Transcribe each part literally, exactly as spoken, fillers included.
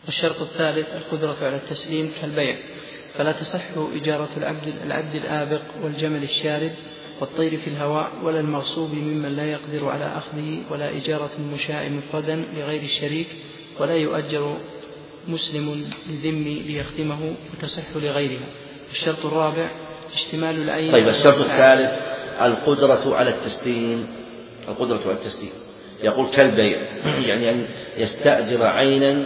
والشرط الثالث القدرة على التسليم كالبيع، فلا تصح إجارة العبد, العبد الآبق والجمل الشارد والطير في الهواء ولا المغصوب ممن لا يقدر على أخذه، ولا إجارة المشاء مفردا لغير الشريك، ولا يؤجر مسلم ذمي ليخدمه وتصح لغيرها. الشرط الرابع اشتمال العين. طيب الشرط الثالث القدرة على التسليم، القدرة على التسليم يقول كالبيع، يعني أن يستأجر عينا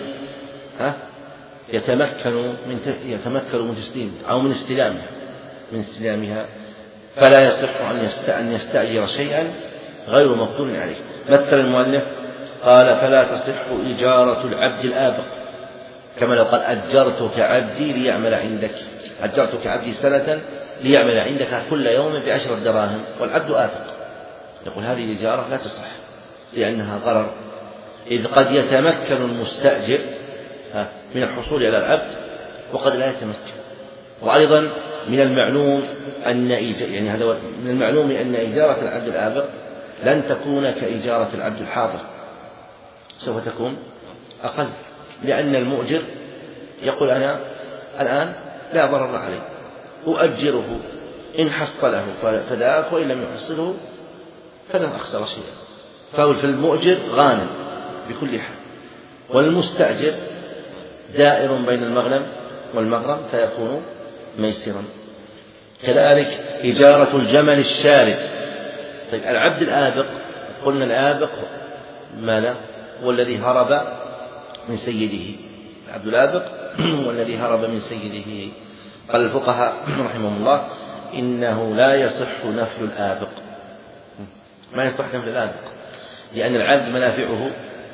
يتمكن من يتمكن من تسليم أو من استلامها من استلامها فلا يصح أن يستأجر شيئا غير مقدور عليه. مثل المؤلف قال فلا تصح إجارة العبد الآبق، كما لو قال أجرتك عبدي ليعمل عندك، أجرتك عبدي سنة ليعمل عندك كل يوم بعشرة دراهم والعبد آبق، يقول هذه الإجارة لا تصح لأنها ضرر، إذ قد يتمكن المستأجر من الحصول على العبد وقد لا يتمكن. وأيضا من المعلوم أن يعني هذا من المعلوم أن إجارة العبد الآبق لن تكون كإجارة العبد الحاضر، سوف تكون أقل، لأن المؤجر يقول أنا الآن لا ضرر علي أؤجره، إن حصله فذاك وإن لم يحصله فلن أخسر شيئا، فهو في المؤجر غانم بكل حال، والمستأجر دائر بين المغنم والمغرم فيكون ميسرا. كذلك إجارة الجمل الشارد. طيب العبد الآبق، قلنا الآبق ماذا؟ هو الذي هرب من سيده، العبد الآبق هو الذي هرب من سيده. قال الفقهاء رحمهم الله إنه لا يصح نفي الآبق، ما يصح نفي الآبق، لأن العبد منافعه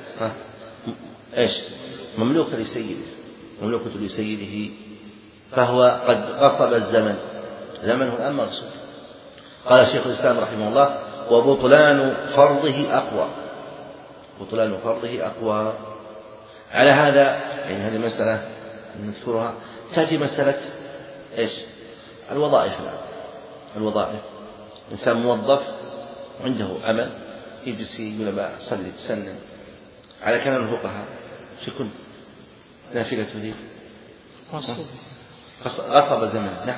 إيش؟ مملوكة لسيده، مملوكة لسيده، فهو قد غصب الزمن، زمنه الآن مغصوب. قال شيخ الإسلام رحمه الله وبطلان فرضه أقوى، بطلان فرضه أقوى. على هذا يعني هذه المسألة نذكرها، تأتي مسألة إيش؟ الوظائف. الوظائف إنسان موظف عنده عمل يجلس يقول ما صلي تسنن، على كلام الفقهاء شكون نافلة ذي غصب زمن. نعم.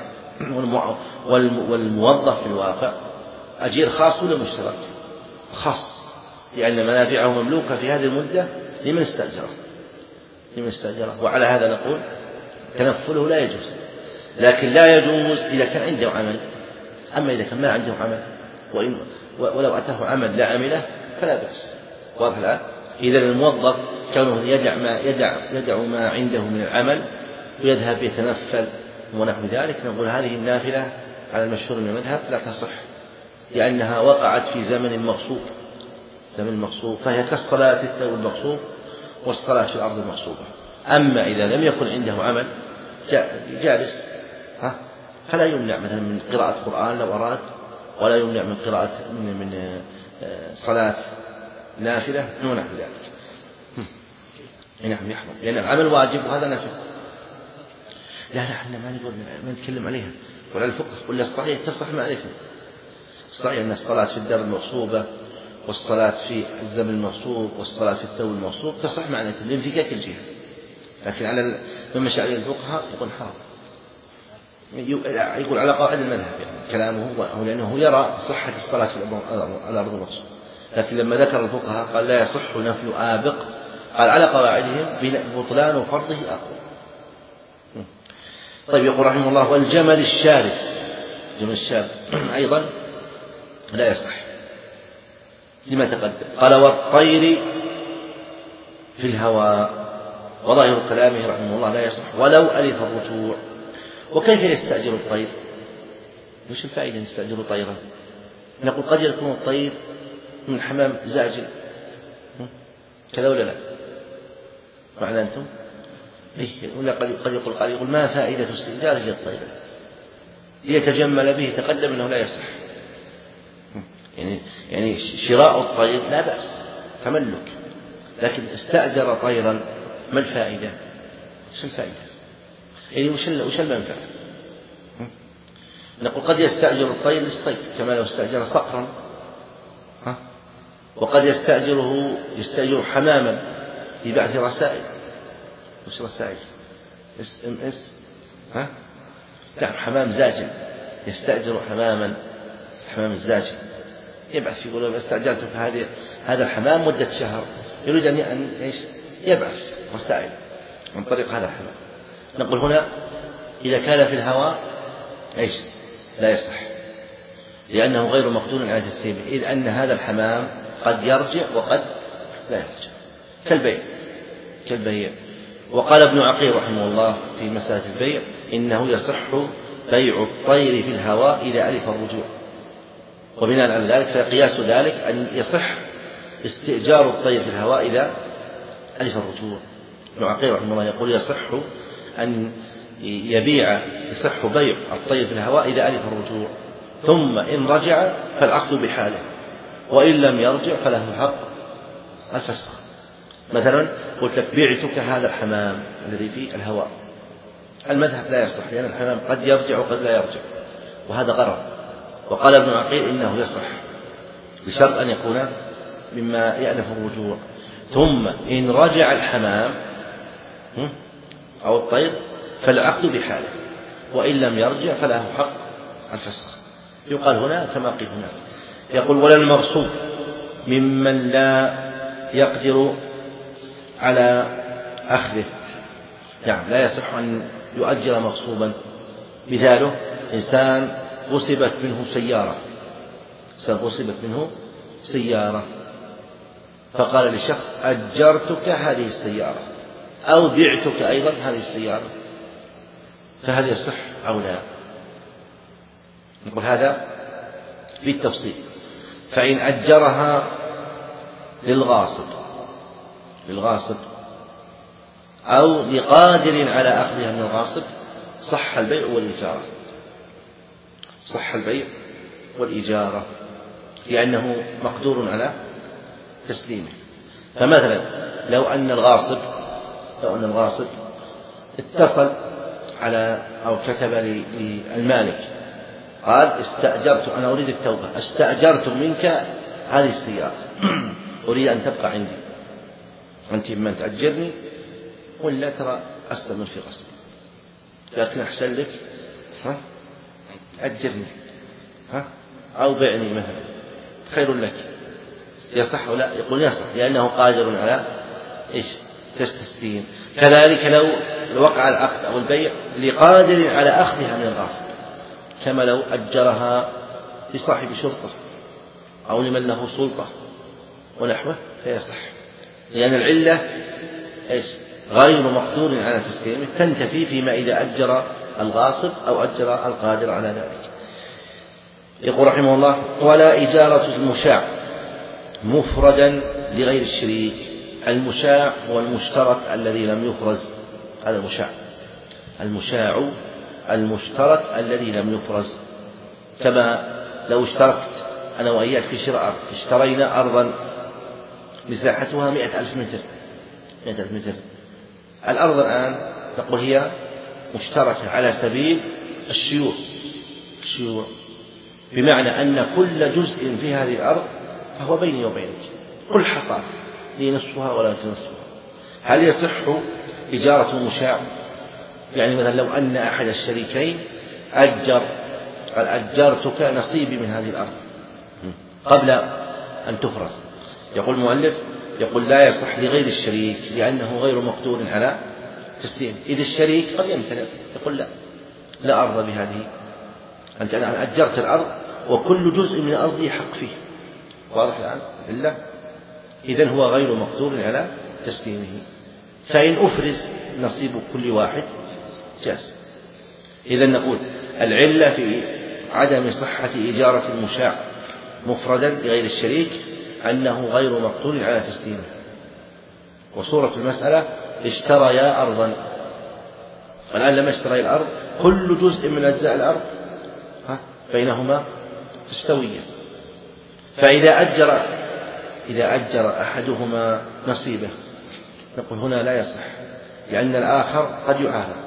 والموظف في الواقع أجير خاص ولا مشترك؟ خاص، لأن منافعه مملوكة في هذه المدة لمن استأجره، لمن استأجره. وعلى هذا نقول تنفله لا يجوز، لكن لا يجوز إذا كان عنده عمل. أما إذا كان ما عنده عمل وإن ولو أتاه عمل لا عمله فلا بأس. واضح الآن؟ إذا الموظف كونه يدع ما يدع يدع ما عنده من العمل ويذهب يتنفل ونحو ذلك، نقول هذه النافلة على المشهور من المذهب لا تصح، لأنها وقعت في زمن مغصوب، زمن مغصوب، فهي كالصلاة في الثوب المغصوب والصلاة في الأرض المغصوبة. أما إذا لم يكن عنده عمل جالس ها فلا يمنع مثلا من قراءة قرآن لو أراد، ولا يمنع من قراءة من, من صلاة نافلة ونحو ذلك. نعم يحرم، لأن العمل واجب وهذا نافل. لا لا احنا ما نقول ما نتكلم عليها ولا الفقه ولا الصحيح تصلح ما عليكم. الصحيح أن الصلاة في الدار المغصوبة والصلاة في الزمن المغصوب والصلاة في الثوب المغصوب تصح معنى الانفكاك الجهة، لكن على مما شاء عليه الفقهاء يقول حرام، يقول على قواعد المذهب يعني كلامه هو، لأنه يرى صحة الصلاة في الأرض المغصوبة. لكن لما ذكر الفقهاء قال لا يصح نفي آبق، قال على قواعدهم بطلان فرضه أقوى. طيب يقول رحمه الله والجمل الشارد، جمل الشارد أيضا لا يصح لما تقدم. قال والطير في الهواء، وظاهر كلامه رحمه الله لا يصح ولو ألف الرجوع. وكيف يستأجر الطير؟ وش الفائدة يستأجر طيرا؟ نقول قد يكون الطير من حمام زاجل كذا ولا لا؟ معنى أنتم؟ إيه ولا قد يقول قال يقول ما فائدة استئجاره للطير؟ ليتجمل به، تقدم أنه لا يصح. يعني يعني شراء الطير لا بأس تملك، لكن استأجر طيرا ما الفائدة؟ وش الفائدة؟ يعني وش وش المنفعة؟ نقول قد يستأجر الطير للصيد كما لو استأجر صقرا، وقد يستأجره يستأجر حماما لبعث رسائل، وش رسائل اس ام اس ها نعم حمام زاجل يستأجر حماما حمام الزاجل يبعث يقول استأجرتك هذه هذا الحمام مدة شهر يريد أن إيش يبعث رسائل عن طريق هذا الحمام. نقول هنا إذا كان في الهواء إيش لا يصح لأنه غير مقدور على تسليمه إذ أن هذا الحمام قد يرجع وقد لا يرجع كالبيع كالبيع. وقال ابن عقيل رحمه الله في مسألة البيع إنه يصح بيع الطير في الهواء إذا ألف الرجوع وبناء على ذلك فقياس ذلك أن يصح استئجار الطير في الهواء إذا ألف الرجوع. ابن عقيل رحمه الله يقول يصح أن يبيع يصح بيع الطير في الهواء إذا ألف الرجوع ثم إن رجع فالعقد بحاله وإن لم يرجع فله حق الفسخ. مثلا قلت لك بعتك هذا الحمام الذي في الهواء المذهب لا يصح لأن الحمام قد يرجع وقد لا يرجع وهذا غرض. وقال ابن عقيل إنه يصح بشرط أن يكون مما يألف الرجوع ثم إن رجع الحمام أو الطير فالعقد بحاله وإن لم يرجع فله حق الفسخ. يقال هنا كما قيل هنا. يقول ولا المغصوب ممن لا يقدر على أخذه يعني لا يصح أن يؤجر مغصوبا. مثاله إنسان غصبت منه سيارة إنسان غصبت منه سيارة فقال للشخص أجرتك هذه السيارة أو بعتك أيضا هذه السيارة فهل يصح أو لا؟ نقول هذا بالتفصيل. فإن أجرها للغاصب للغاصب أو لقادر على أخذها من الغاصب صح البيع والإجارة صح البيع والإجارة لأنه مقدور على تسليمه. فمثلا لو أن الغاصب لو أن الغاصب اتصل على أو كتب للمالك قال استأجرت أنا أريد التوبة استأجرت منك هذه السيارة أريد أن تبقى عندي أنت من تأجرني ولا ترى أستمر في غصبي لكن أحسن لك ها أجرني ها أو بعني مثلا خير لك يصح ولا؟ يقول يصح لأنه قادر على إيش تستسليم. كذلك لو وقع العقد أو البيع لقادر على أخذها من الغاصب كما لو أجرها لصاحب شرطة أو لمن له سلطة ونحوه فيصح لأن العلة إيش غير مقدور على تسليمه تنتفي فيما إذا أجر الغاصب أو أجر القادر على ذلك. يقول رحمه الله ولا إجارة المشاع مفردا لغير الشريك. المشاع هو المشترك الذي لم يفرز هذا المشاع المشاع المشترك الذي لم يفرز كما لو اشتركت أنا وإياك في شراء أرض اشترينا أرضا مساحتها مئة ألف متر مئة ألف متر الأرض الآن نقول هي مشتركة على سبيل الشيوع الشيوع بمعنى أن كل جزء في هذه الأرض فهو بيني وبينك كل حصاد لي نصفها ولا لك نصفها. هل يصح إجارة المشاع؟ يعني مثلا لو أن أحد الشريكين أجر قال أجرتك نصيبي من هذه الأرض قبل أن تفرز يقول المؤلف يقول لا يصح لغير الشريك لأنه غير مقدور على تسليم. إذ الشريك قد يمتنع يقول لا لا أرضى بهذه أنت الآن أجرت الأرض وكل جزء من أرضي حق فيه واضح الآن إلا إذن هو غير مقدور على تسليمه. فإن أفرز نصيب كل واحد جاز. إذن نقول العلة في عدم صحة إجارة المشاع مفردا لغير الشريك أنه غير مقدور على تسليمه. وصورة المسألة اشتريا أرضا والآن لما اشتري الأرض كل جزء من أجزاء الأرض بينهما تستوية. فإذا أجر إذا أجر أحدهما نصيبه نقول هنا لا يصح لأن الآخر قد يعارض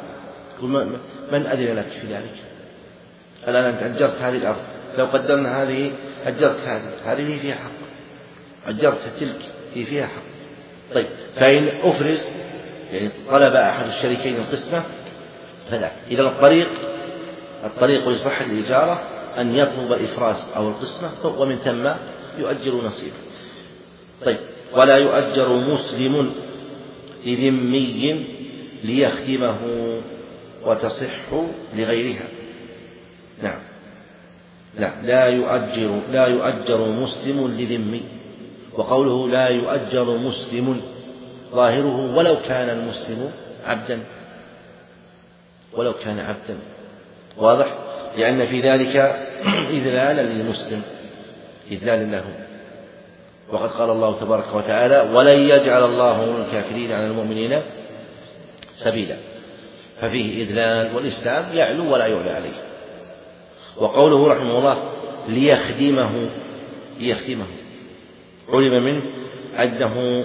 من أذن لك في ذلك؟ الآن أنت أجرت هذه الأرض لو قدرنا هذه أجرت هذه هذه فيها حق أجرت تلك هي فيها حق. طيب فإن أفرز يعني طلب أحد الشريكين القسمة فلا. إذا الطريق الطريق لصحة الإجارة أن يطلب الإفراس أو القسمة ومن ثم يؤجر نصيبه. طيب ولا يؤجر مسلم لذمي ليخدمه وتصح لغيرها. نعم لا لا يؤجر لا يؤجر مسلم لذمي. وقوله لا يؤجر مسلم ظاهره ولو كان المسلم عبدا ولو كان عبدا واضح، لأن في ذلك إذلالا للمسلم إذلالا له. وقد قال الله تبارك وتعالى ولن يجعل الله الكافرين على المؤمنين سبيلا، ففيه إذلال والإسلام يعلو ولا يعلى عليه. وقوله رحمه الله ليخدمه ليخدمه علم منه أنه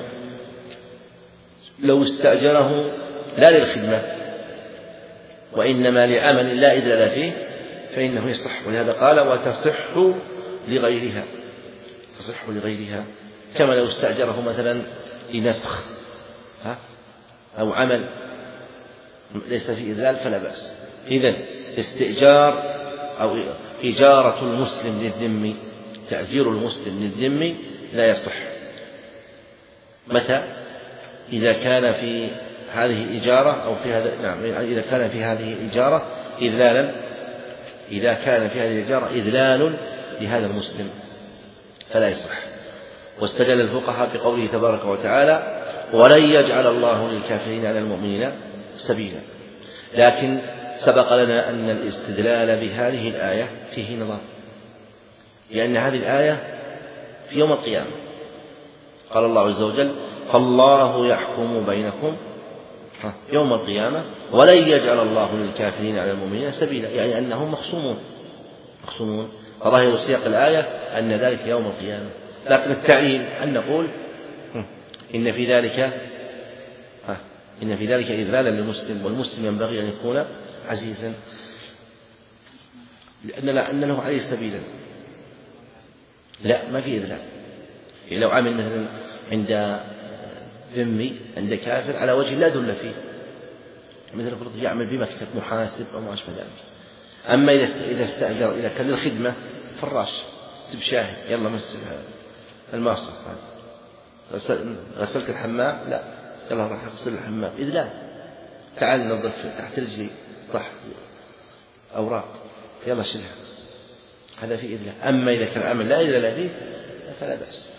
لو استأجره لا للخدمة وإنما لعمل لا إذلال فيه فإنه يصح. ولهذا قال وتصح لغيرها تصح لغيرها، كما لو استأجره مثلا لنسخ أو عمل ليس فيه إذلال فلا بأس. إذن استئجار أو إجارة المسلم للذمي تأجير المسلم للذمي لا يصح. متى؟ إذا كان في هذه الإجارة أو في هذا نعم إذا كان في هذه الإجارة إذلالا إذا كان في هذه الإجارة إذلال لهذا المسلم فلا يصح. واستدل الفقهاء بقوله تبارك وتعالى ولن يجعل الله للكافرين على المؤمنين سبيلا. لكن سبق لنا أن الاستدلال بهذه الآية فيه نظر، لأن هذه الآية في يوم القيامة قال الله عز وجل فالله يحكم بينكم يوم القيامة ولن يجعل الله للكافرين على المؤمنين سبيلا، يعني أنهم مخصومون مخصومون فظاهر سياق الآية أن ذلك يوم القيامة. لكن التعيين أن نقول إن في ذلك إن في ذلك إذلالا للمسلم، والمسلم ينبغي أن يكون عزيزا لأن لا أن له عليه سبيلا. لا ما في إذلال. لو عمل مثلا عند ذمي عند كافر على وجه لا دل فيه، مثل فرض يعمل بمكتب محاسب أو ما أشبه ذلك. أما إذا استأجر إذا كان للخدمة فراش تب شاهد يلا مسك الماصة غسلت الحمام لا يلا راح أغسل الحمام إذلال تعال نظف تحت رجلي طح أوراق يلا شيلها هذا في إذلال. أما إذا كان العمل لا إذلال فيه فلا بأس.